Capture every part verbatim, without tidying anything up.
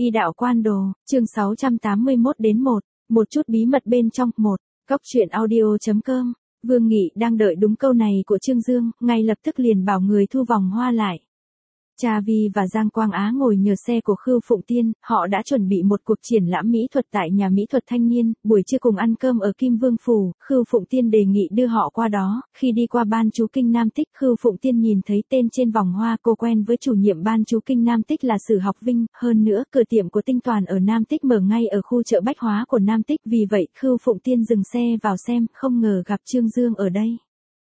Y đạo quan đồ, chương sáu trăm tám mươi mốt đến một, một chút bí mật bên trong, một, Cóc truyện audio.com, Vương Nghị đang đợi đúng câu này của Trương Dương, ngay lập tức liền bảo người thu vòng hoa lại. Cha Vi và Giang Quang Á ngồi nhờ xe của Khưu Phụng Tiên, họ đã chuẩn bị một cuộc triển lãm mỹ thuật tại nhà mỹ thuật thanh niên, buổi trưa cùng ăn cơm ở Kim Vương Phủ, Khưu Phụng Tiên đề nghị đưa họ qua đó, khi đi qua ban chú kinh Nam Tích, Khưu Phụng Tiên nhìn thấy tên trên vòng hoa, cô quen với chủ nhiệm ban chú kinh Nam Tích là Sử Học Vinh, hơn nữa, cửa tiệm của Tinh Toàn ở Nam Tích mở ngay ở khu chợ bách hóa của Nam Tích, vì vậy, Khưu Phụng Tiên dừng xe vào xem, không ngờ gặp Trương Dương ở đây.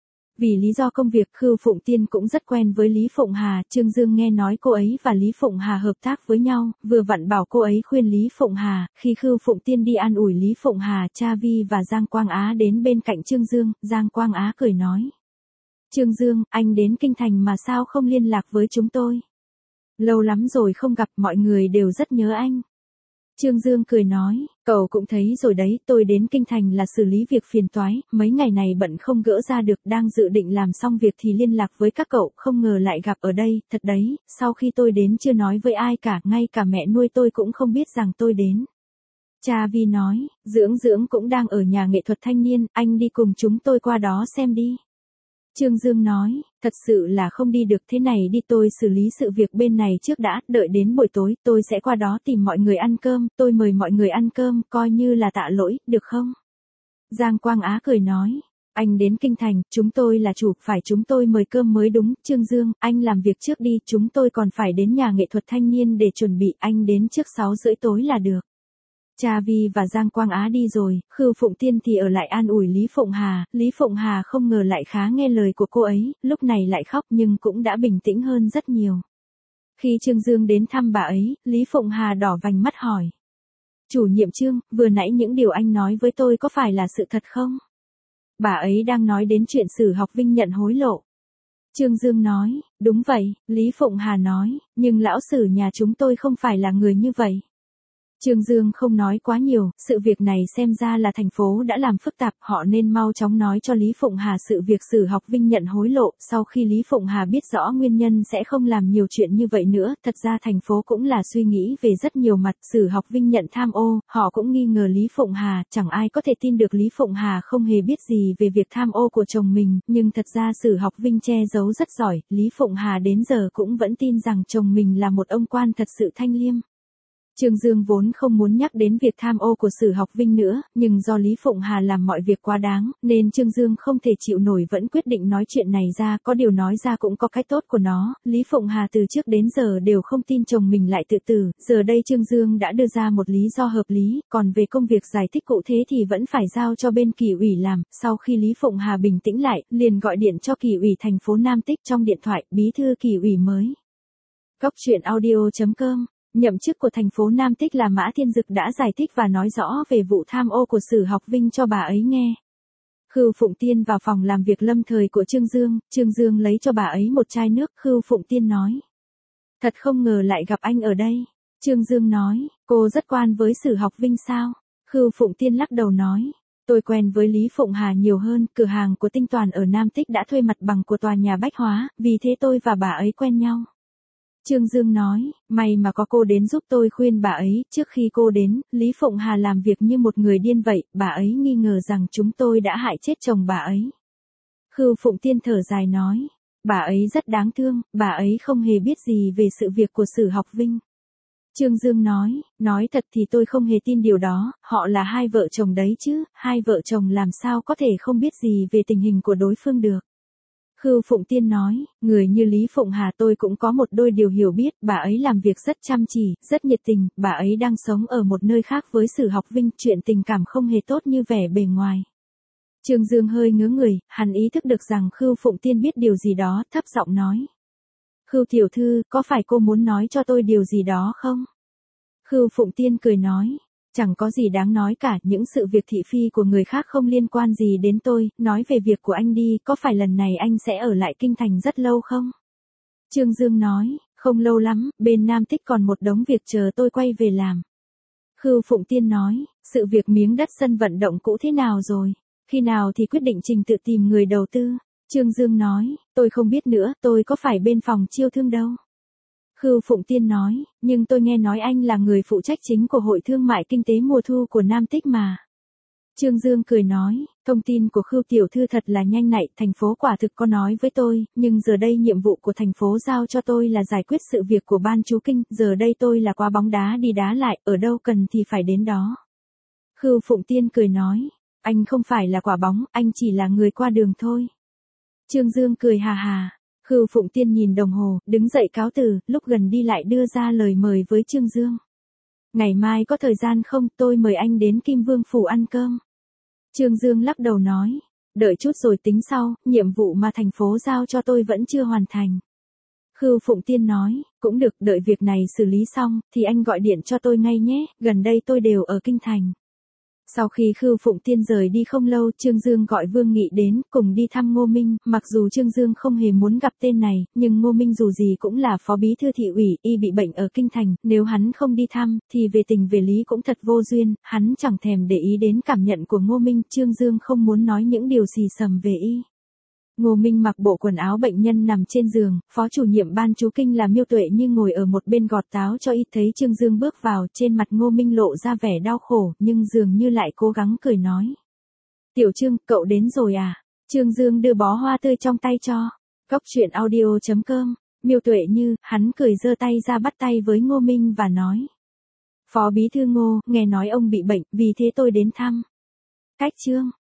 Vì lý do công việc, Khưu Phụng Tiên cũng rất quen với Lý Phụng Hà, Trương Dương nghe nói cô ấy và Lý Phụng Hà hợp tác với nhau, vừa vặn bảo cô ấy khuyên Lý Phụng Hà, khi Khưu Phụng Tiên đi an ủi Lý Phụng Hà, Cha Vi và Giang Quang Á đến bên cạnh Trương Dương, Giang Quang Á cười nói. Trương Dương, anh đến Kinh Thành mà sao không liên lạc với chúng tôi? Lâu lắm rồi không gặp, mọi người đều rất nhớ anh. Trương Dương cười nói, cậu cũng thấy rồi đấy, tôi đến Kinh Thành là xử lý việc phiền toái, mấy ngày này bận không gỡ ra được, đang dự định làm xong việc thì liên lạc với các cậu, không ngờ lại gặp ở đây, thật đấy, sau khi tôi đến chưa nói với ai cả, ngay cả mẹ nuôi tôi cũng không biết rằng tôi đến. Cha Vi nói, Dưỡng Dưỡng cũng đang ở nhà nghệ thuật thanh niên, anh đi cùng chúng tôi qua đó xem đi. Trương Dương nói, thật sự là không đi được, thế này đi, tôi xử lý sự việc bên này trước đã, đợi đến buổi tối, tôi sẽ qua đó tìm mọi người ăn cơm, tôi mời mọi người ăn cơm, coi như là tạ lỗi, được không? Giang Quang Á cười nói, anh đến Kinh Thành, chúng tôi là chủ, phải chúng tôi mời cơm mới đúng, Trương Dương, anh làm việc trước đi, chúng tôi còn phải đến nhà nghệ thuật thanh niên để chuẩn bị, anh đến trước sáu rưỡi tối là được. Cha Vi và Giang Quang Á đi rồi, Khưu Phụng Tiên thì ở lại an ủi Lý Phụng Hà, Lý Phụng Hà không ngờ lại khá nghe lời của cô ấy, lúc này lại khóc nhưng cũng đã bình tĩnh hơn rất nhiều. Khi Trương Dương đến thăm bà ấy, Lý Phụng Hà đỏ vành mắt hỏi. Chủ nhiệm Trương, vừa nãy những điều anh nói với tôi có phải là sự thật không? Bà ấy đang nói đến chuyện Sử Học Vinh nhận hối lộ. Trương Dương nói, đúng vậy, Lý Phụng Hà nói, nhưng lão Sử nhà chúng tôi không phải là người như vậy. Trương Dương không nói quá nhiều, sự việc này xem ra là thành phố đã làm phức tạp, họ nên mau chóng nói cho Lý Phụng Hà sự việc Sử Học Vinh nhận hối lộ, sau khi Lý Phụng Hà biết rõ nguyên nhân sẽ không làm nhiều chuyện như vậy nữa, thật ra thành phố cũng là suy nghĩ về rất nhiều mặt, Sử Học Vinh nhận tham ô, họ cũng nghi ngờ Lý Phụng Hà, chẳng ai có thể tin được Lý Phụng Hà không hề biết gì về việc tham ô của chồng mình, nhưng thật ra Sử Học Vinh che giấu rất giỏi, Lý Phụng Hà đến giờ cũng vẫn tin rằng chồng mình là một ông quan thật sự thanh liêm. Trương Dương vốn không muốn nhắc đến việc tham ô của Sử Học Vinh nữa, nhưng do Lý Phụng Hà làm mọi việc quá đáng, nên Trương Dương không thể chịu nổi vẫn quyết định nói chuyện này ra, có điều nói ra cũng có cái tốt của nó, Lý Phụng Hà từ trước đến giờ đều không tin chồng mình lại tự tử, giờ đây Trương Dương đã đưa ra một lý do hợp lý, còn về công việc giải thích cụ thể thì vẫn phải giao cho bên Kỷ ủy làm, sau khi Lý Phụng Hà bình tĩnh lại, liền gọi điện cho Kỷ ủy thành phố Nam Tích, trong điện thoại, bí thư Kỷ ủy mới. Cóc truyện audio.com. Nhậm chức của thành phố Nam Tích là Mã Thiên Dực đã giải thích và nói rõ về vụ tham ô của Sử Học Vinh cho bà ấy nghe. Khưu Phụng Tiên vào phòng làm việc lâm thời của Trương Dương, Trương Dương lấy cho bà ấy một chai nước, Khưu Phụng Tiên nói. Thật không ngờ lại gặp anh ở đây. Trương Dương nói, cô rất quan với Sử Học Vinh sao? Khưu Phụng Tiên lắc đầu nói. Tôi quen với Lý Phụng Hà nhiều hơn, cửa hàng của Tinh Toàn ở Nam Tích đã thuê mặt bằng của tòa nhà bách hóa, vì thế tôi và bà ấy quen nhau. Trương Dương nói, may mà có cô đến giúp tôi khuyên bà ấy, trước khi cô đến, Lý Phụng Hà làm việc như một người điên vậy, bà ấy nghi ngờ rằng chúng tôi đã hại chết chồng bà ấy. Khưu Phụng Tiên thở dài nói, bà ấy rất đáng thương, bà ấy không hề biết gì về sự việc của Sử Học Vinh. Trương Dương nói, nói thật thì tôi không hề tin điều đó, họ là hai vợ chồng đấy chứ, hai vợ chồng làm sao có thể không biết gì về tình hình của đối phương được. Khưu Phụng Tiên nói, người như Lý Phụng Hà tôi cũng có một đôi điều hiểu biết, bà ấy làm việc rất chăm chỉ, rất nhiệt tình, bà ấy đang sống ở một nơi khác với Sử Học Vinh, chuyện tình cảm không hề tốt như vẻ bề ngoài. Trương Dương hơi ngớ người, hắn ý thức được rằng Khưu Phụng Tiên biết điều gì đó, thấp giọng nói. Khưu tiểu thư, có phải cô muốn nói cho tôi điều gì đó không? Khưu Phụng Tiên cười nói. Chẳng có gì đáng nói cả, những sự việc thị phi của người khác không liên quan gì đến tôi, nói về việc của anh đi, có phải lần này anh sẽ ở lại Kinh Thành rất lâu không? Trương Dương nói, không lâu lắm, bên Nam Tích còn một đống việc chờ tôi quay về làm. Khưu Phụng Tiên nói, sự việc miếng đất sân vận động cũ thế nào rồi? Khi nào thì quyết định trình tự tìm người đầu tư? Trương Dương nói, tôi không biết nữa, tôi có phải bên phòng chiêu thương đâu. Khưu Phụng Tiên nói, nhưng tôi nghe nói anh là người phụ trách chính của Hội Thương mại Kinh tế mùa thu của Nam Tích mà. Trương Dương cười nói, thông tin của Khưu tiểu thư thật là nhanh nhạy, thành phố quả thực có nói với tôi, nhưng giờ đây nhiệm vụ của thành phố giao cho tôi là giải quyết sự việc của ban chú kinh, giờ đây tôi là quả bóng đá đi đá lại, ở đâu cần thì phải đến đó. Khưu Phụng Tiên cười nói, anh không phải là quả bóng, anh chỉ là người qua đường thôi. Trương Dương cười hà hà. Khưu Phụng Tiên nhìn đồng hồ, đứng dậy cáo từ, lúc gần đi lại đưa ra lời mời với Trương Dương. Ngày mai có thời gian không, tôi mời anh đến Kim Vương Phủ ăn cơm. Trương Dương lắc đầu nói, đợi chút rồi tính sau, nhiệm vụ mà thành phố giao cho tôi vẫn chưa hoàn thành. Khưu Phụng Tiên nói, cũng được, đợi việc này xử lý xong, thì anh gọi điện cho tôi ngay nhé, gần đây tôi đều ở Kinh Thành. Sau khi Khưu Phụng Tiên rời đi không lâu, Trương Dương gọi Vương Nghị đến, cùng đi thăm Ngô Minh, mặc dù Trương Dương không hề muốn gặp tên này, nhưng Ngô Minh dù gì cũng là phó bí thư thị ủy, y bị bệnh ở Kinh Thành, nếu hắn không đi thăm, thì về tình về lý cũng thật vô duyên, hắn chẳng thèm để ý đến cảm nhận của Ngô Minh, Trương Dương không muốn nói những điều xì xầm về y. Ngô Minh mặc bộ quần áo bệnh nhân nằm trên giường, phó chủ nhiệm ban chú kinh là Miêu Tuệ Như ngồi ở một bên gọt táo cho y, thấy Trương Dương bước vào, trên mặt Ngô Minh lộ ra vẻ đau khổ, nhưng dường như lại cố gắng cười nói. Tiểu Trương, cậu đến rồi à? Trương Dương đưa bó hoa tươi trong tay cho. Cốc truyện audio chấm com, Miêu Tuệ Như, hắn cười giơ tay ra bắt tay với Ngô Minh và nói. Phó bí thư Ngô, nghe nói ông bị bệnh, vì thế tôi đến thăm. Cách Trương.